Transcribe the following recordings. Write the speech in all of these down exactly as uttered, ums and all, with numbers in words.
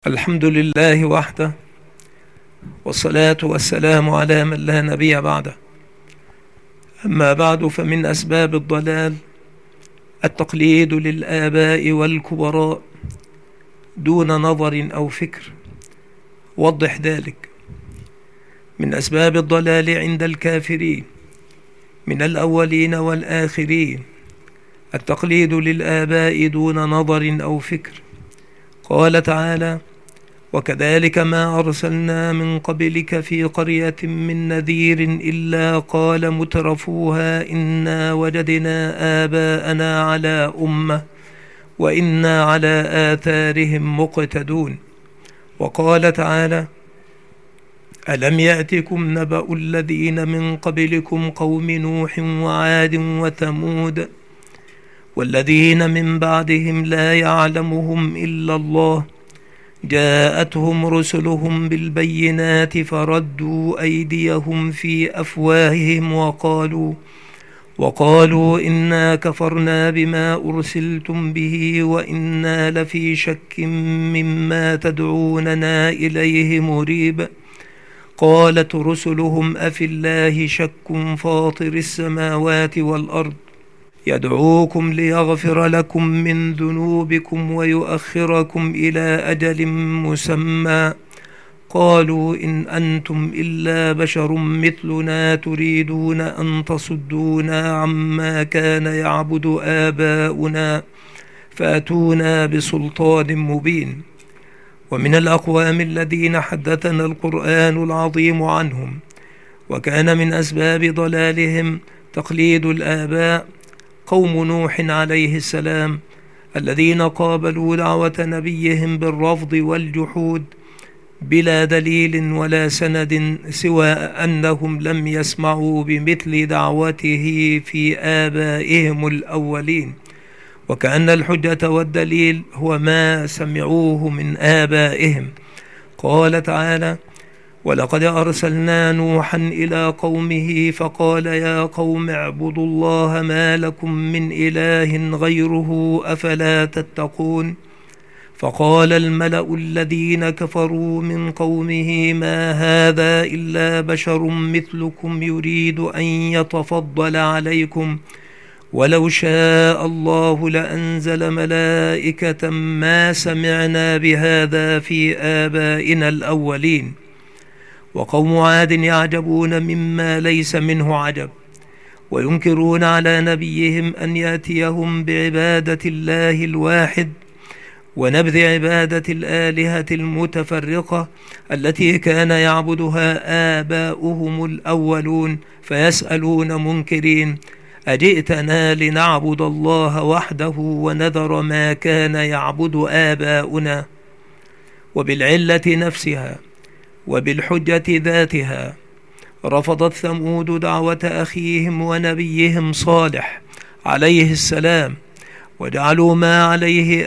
الحمد لله وحده، والصلاة والسلام على من لا نبي بعده. أما بعد، فمن أسباب الضلال التقليد للآباء والكبراء دون نظر أو فكر. وضح ذلك. من أسباب الضلال عند الكافرين من الأولين والآخرين التقليد للآباء دون نظر أو فكر. قال تعالى: وكذلك ما أرسلنا من قبلك في قرية من نذير إلا قال مترفوها إنا وجدنا آباءنا على أمة وإنا على آثارهم مقتدون. وقال تعالى: ألم يأتكم نبأ الذين من قبلكم قوم نوح وعاد وثمود والذين من بعدهم لا يعلمهم إلا الله جاءتهم رسلهم بالبينات فردوا أيديهم في أفواههم وقالوا وقالوا إنا كفرنا بما أرسلتم به وإنا لفي شك مما تدعوننا إليه مريب. قالت رسلهم أفي الله شك فاطر السماوات والأرض يدعوكم ليغفر لكم من ذنوبكم ويؤخركم إلى أجل مسمى قالوا إن أنتم إلا بشر مثلنا تريدون أن تصدونا عما كان يعبد آباؤنا فأتونا بسلطان مبين. ومن الأقوام الذين حدثنا القرآن العظيم عنهم وكان من أسباب ضلالهم تقليد الآباء قوم نوح عليه السلام، الذين قابلوا دعوة نبيهم بالرفض والجحود بلا دليل ولا سند سوى أنهم لم يسمعوا بمثل دعوته في آبائهم الأولين، وكأن الحجة والدليل هو ما سمعوه من آبائهم. قال تعالى: ولقد أرسلنا نوحا إلى قومه فقال يا قوم اعبدوا الله ما لكم من إله غيره أفلا تتقون. فقال الملأ الذين كفروا من قومه ما هذا إلا بشر مثلكم يريد أن يتفضل عليكم ولو شاء الله لأنزل ملائكة ما سمعنا بهذا في آبائنا الأولين. وقوم عاد يعجبون مما ليس منه عجب، وينكرون على نبيهم أن يأتيهم بعبادة الله الواحد ونبذ عبادة الآلهة المتفرقة التي كان يعبدها آباؤهم الأولون، فيسألون منكرين: أجئتنا لنعبد الله وحده ونذر ما كان يعبد آباؤنا؟ وبالعلة نفسها وبالحجة ذاتها رفضت ثمود دعوة أخيهم ونبيهم صالح عليه السلام، وجعلوا ما عليه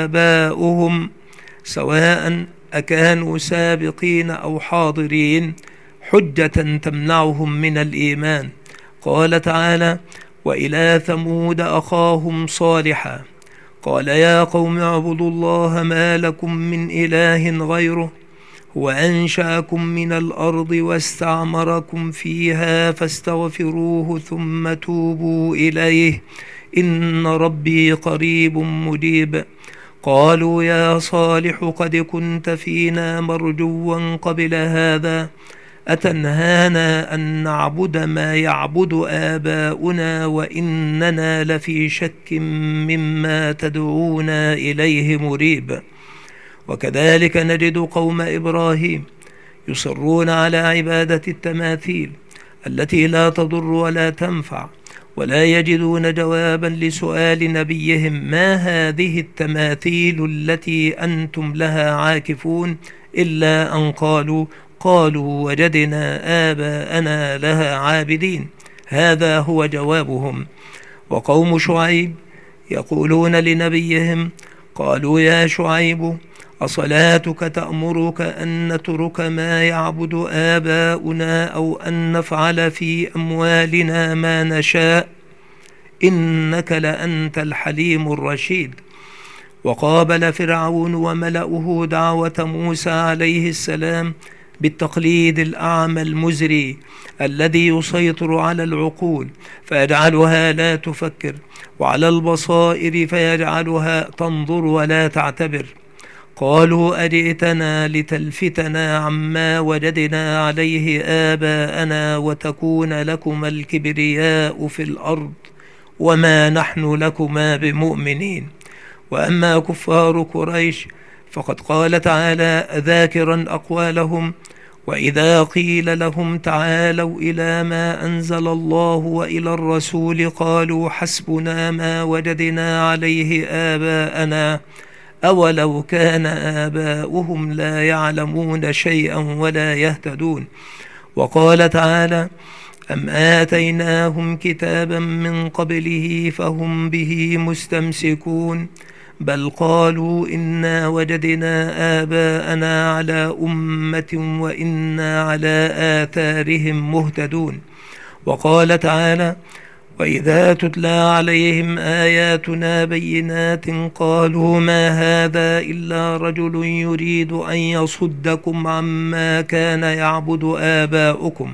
آباؤهم سواء أكانوا سابقين أو حاضرين حجة تمنعهم من الإيمان. قال تعالى: وإلى ثمود أخاهم صالحا قال يا قوم اعبدوا الله ما لكم من إله غيره هو أنشأكم من الأرض واستعمركم فيها فاستغفروه ثم توبوا إليه إن ربي قريب مجيب. قالوا يا صالح قد كنت فينا مرجوا قبل هذا أتنهانا أن نعبد ما يعبد آباؤنا وإننا لفي شك مما تدعونا إليه مريب. وكذلك نجد قوم إبراهيم يصرون على عبادة التماثيل التي لا تضر ولا تنفع، ولا يجدون جوابا لسؤال نبيهم: ما هذه التماثيل التي أنتم لها عاكفون؟ إلا أن قالوا قالوا وجدنا آباءنا لها عابدين. هذا هو جوابهم. وقوم شعيب يقولون لنبيهم: قالوا يا شعيب أصلاتك تأمرك أن نترك ما يعبد آباؤنا أو أن نفعل في أموالنا ما نشاء إنك لأنت الحليم الرشيد. وقابل فرعون وملأه دعوة موسى عليه السلام بالتقليد الأعمى المزري الذي يسيطر على العقول فيجعلها لا تفكر، وعلى البصائر فيجعلها تنظر ولا تعتبر. قالوا أجئتنا لتلفتنا عما وجدنا عليه آباءنا وتكون لكما الكبرياء في الأرض وما نحن لكما بمؤمنين. وأما كفار قريش فقد قال تعالى ذاكرا أقوالهم: وإذا قيل لهم تعالوا إلى ما أنزل الله وإلى الرسول قالوا حسبنا ما وجدنا عليه آباءنا أولو كان آباؤهم لا يعلمون شيئا ولا يهتدون. وقال تعالى: أم آتيناهم كتابا من قبله فهم به مستمسكون بل قالوا إنا وجدنا آباءنا على أمة وإنا على آثارهم مهتدون. وقال تعالى: وإذا تتلى عليهم آياتنا بينات قالوا ما هذا إلا رجل يريد أن يصدكم عما كان يعبد آباؤكم.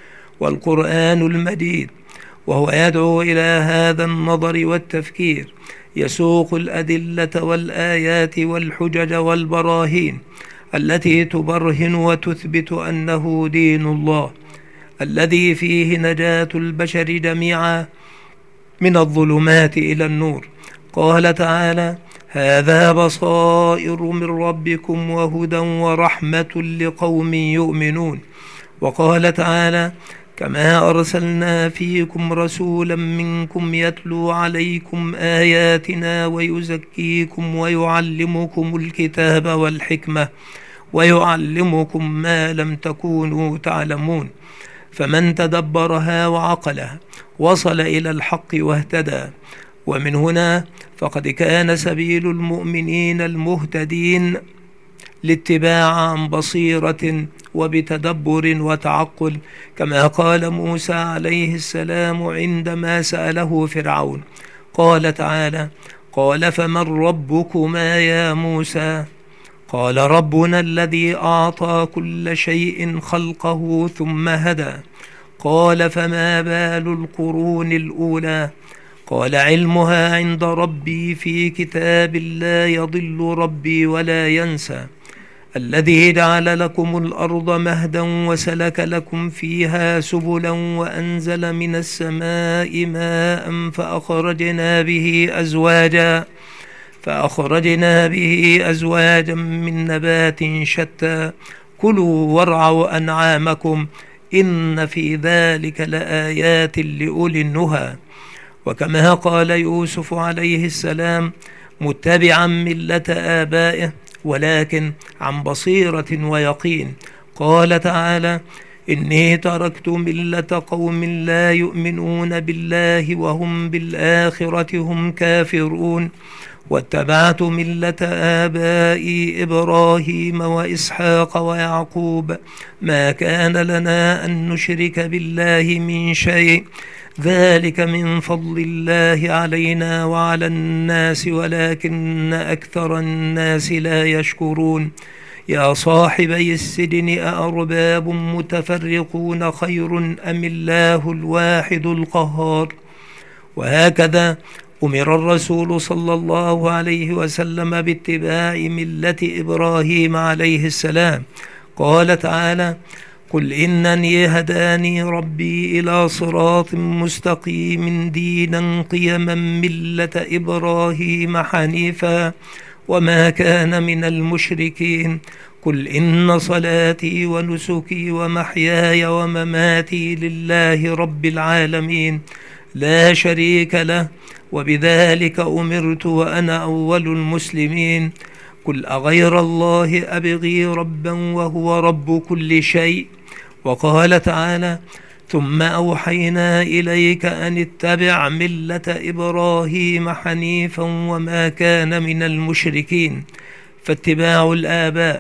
والقرآن المجيد وهو يدعو إلى هذا النظر والتفكير يسوق الأدلة والآيات والحجج والبراهين التي تبرهن وتثبت أنه دين الله الذي فيه نجاة البشر جميعا من الظلمات إلى النور. قال تعالى: هذا بصائر من ربكم وهدى ورحمة لقوم يؤمنون. وقال تعالى: كما أرسلنا فيكم رسولا منكم يتلو عليكم آياتنا ويزكيكم ويعلمكم الكتاب والحكمة ويعلمكم ما لم تكونوا تعلمون. فمن تدبرها وعقلها وصل إلى الحق واهتدى. ومن هنا فقد كان سبيل المؤمنين المهتدين الاتباع عن بصيرة وبتدبر وتعقل، كما قال موسى عليه السلام عندما سأله فرعون. قال تعالى: قال فمن ربكما يا موسى؟ قال ربنا الذي أعطى كل شيء خلقه ثم هدى. قال فما بال القرون الأولى؟ قال علمها عند ربي في كتاب لا يضل ربي ولا ينسى. الذي جعل لكم الأرض مهدا وسلك لكم فيها سبلا وأنزل من السماء ماء فأخرجنا به أزواجا فأخرجنا به أزواجا من نبات شتى كلوا وارعوا أنعامكم إن في ذلك لآيات لأولي النهى. وكما قال يوسف عليه السلام متبعا ملة آبائه ولكن عن بصيرة ويقين. قال تعالى: إني تركت ملة قوم لا يؤمنون بالله وهم بالآخرة هم كافرون واتبعت ملة آبائي إبراهيم وإسحاق ويعقوب ما كان لنا أن نشرك بالله من شيء ذلك من فضل الله علينا وعلى الناس ولكن أكثر الناس لا يشكرون. يا صاحبي السجن أأرباب متفرقون خير أم الله الواحد القهار؟ وهكذا أمر الرسول صلى الله عليه وسلم باتباع ملة إبراهيم عليه السلام. قال تعالى: قل إنني هداني ربي إلى صراط مستقيم دينا قيما ملة إبراهيم حنيفا وما كان من المشركين. قل إن صلاتي ونسكي ومحياي ومماتي لله رب العالمين لا شريك له وبذلك أمرت وأنا أول المسلمين. قل أغير الله أبغي ربا وهو رب كل شيء. وقال تعالى: ثم أوحينا إليك أن اتبع ملة إبراهيم حنيفا وما كان من المشركين. فاتباع الآباء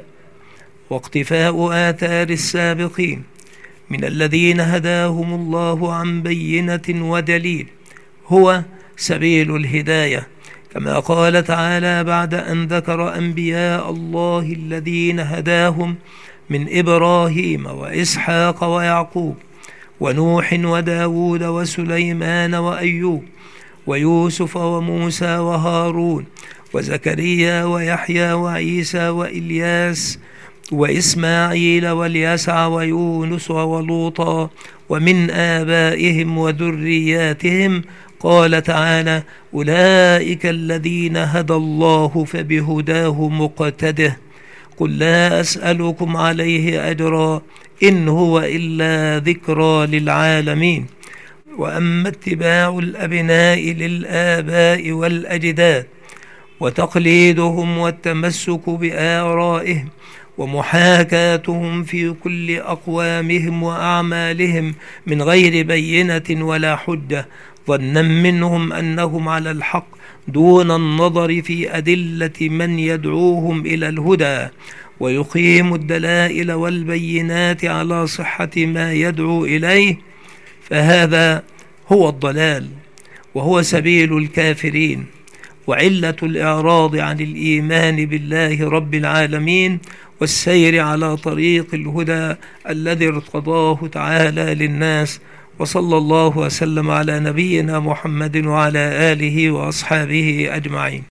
واقتفاء آثار السابقين من الذين هداهم الله عن بينة ودليل هو سبيل الهداية، كما قال تعالى بعد أن ذكر أنبياء الله الذين هداهم من إبراهيم وإسحاق ويعقوب ونوح وداود وسليمان وأيوب ويوسف وموسى وهارون وزكريا ويحيى وعيسى وإلياس وإسماعيل واليسع ويونس ولوطا ومن آبائهم وذرياتهم، قال تعالى: أولئك الذين هدى الله فبهداه مقتده. قل لا أسألكم عليه أجرا إن هو إلا ذكرى للعالمين. وأما اتباع الأبناء للآباء والأجداد وتقليدهم والتمسك بآرائهم ومحاكاتهم في كل أقوامهم وأعمالهم من غير بينة ولا حجة، ظنا منهم أنهم على الحق دون النظر في أدلة من يدعوهم إلى الهدى ويقيم الدلائل والبينات على صحة ما يدعو إليه، فهذا هو الضلال وهو سبيل الكافرين وعلة الإعراض عن الإيمان بالله رب العالمين والسير على طريق الهدى الذي ارتضاه تعالى للناس. وصلى الله وسلم على نبينا محمد وعلى آله وأصحابه أجمعين.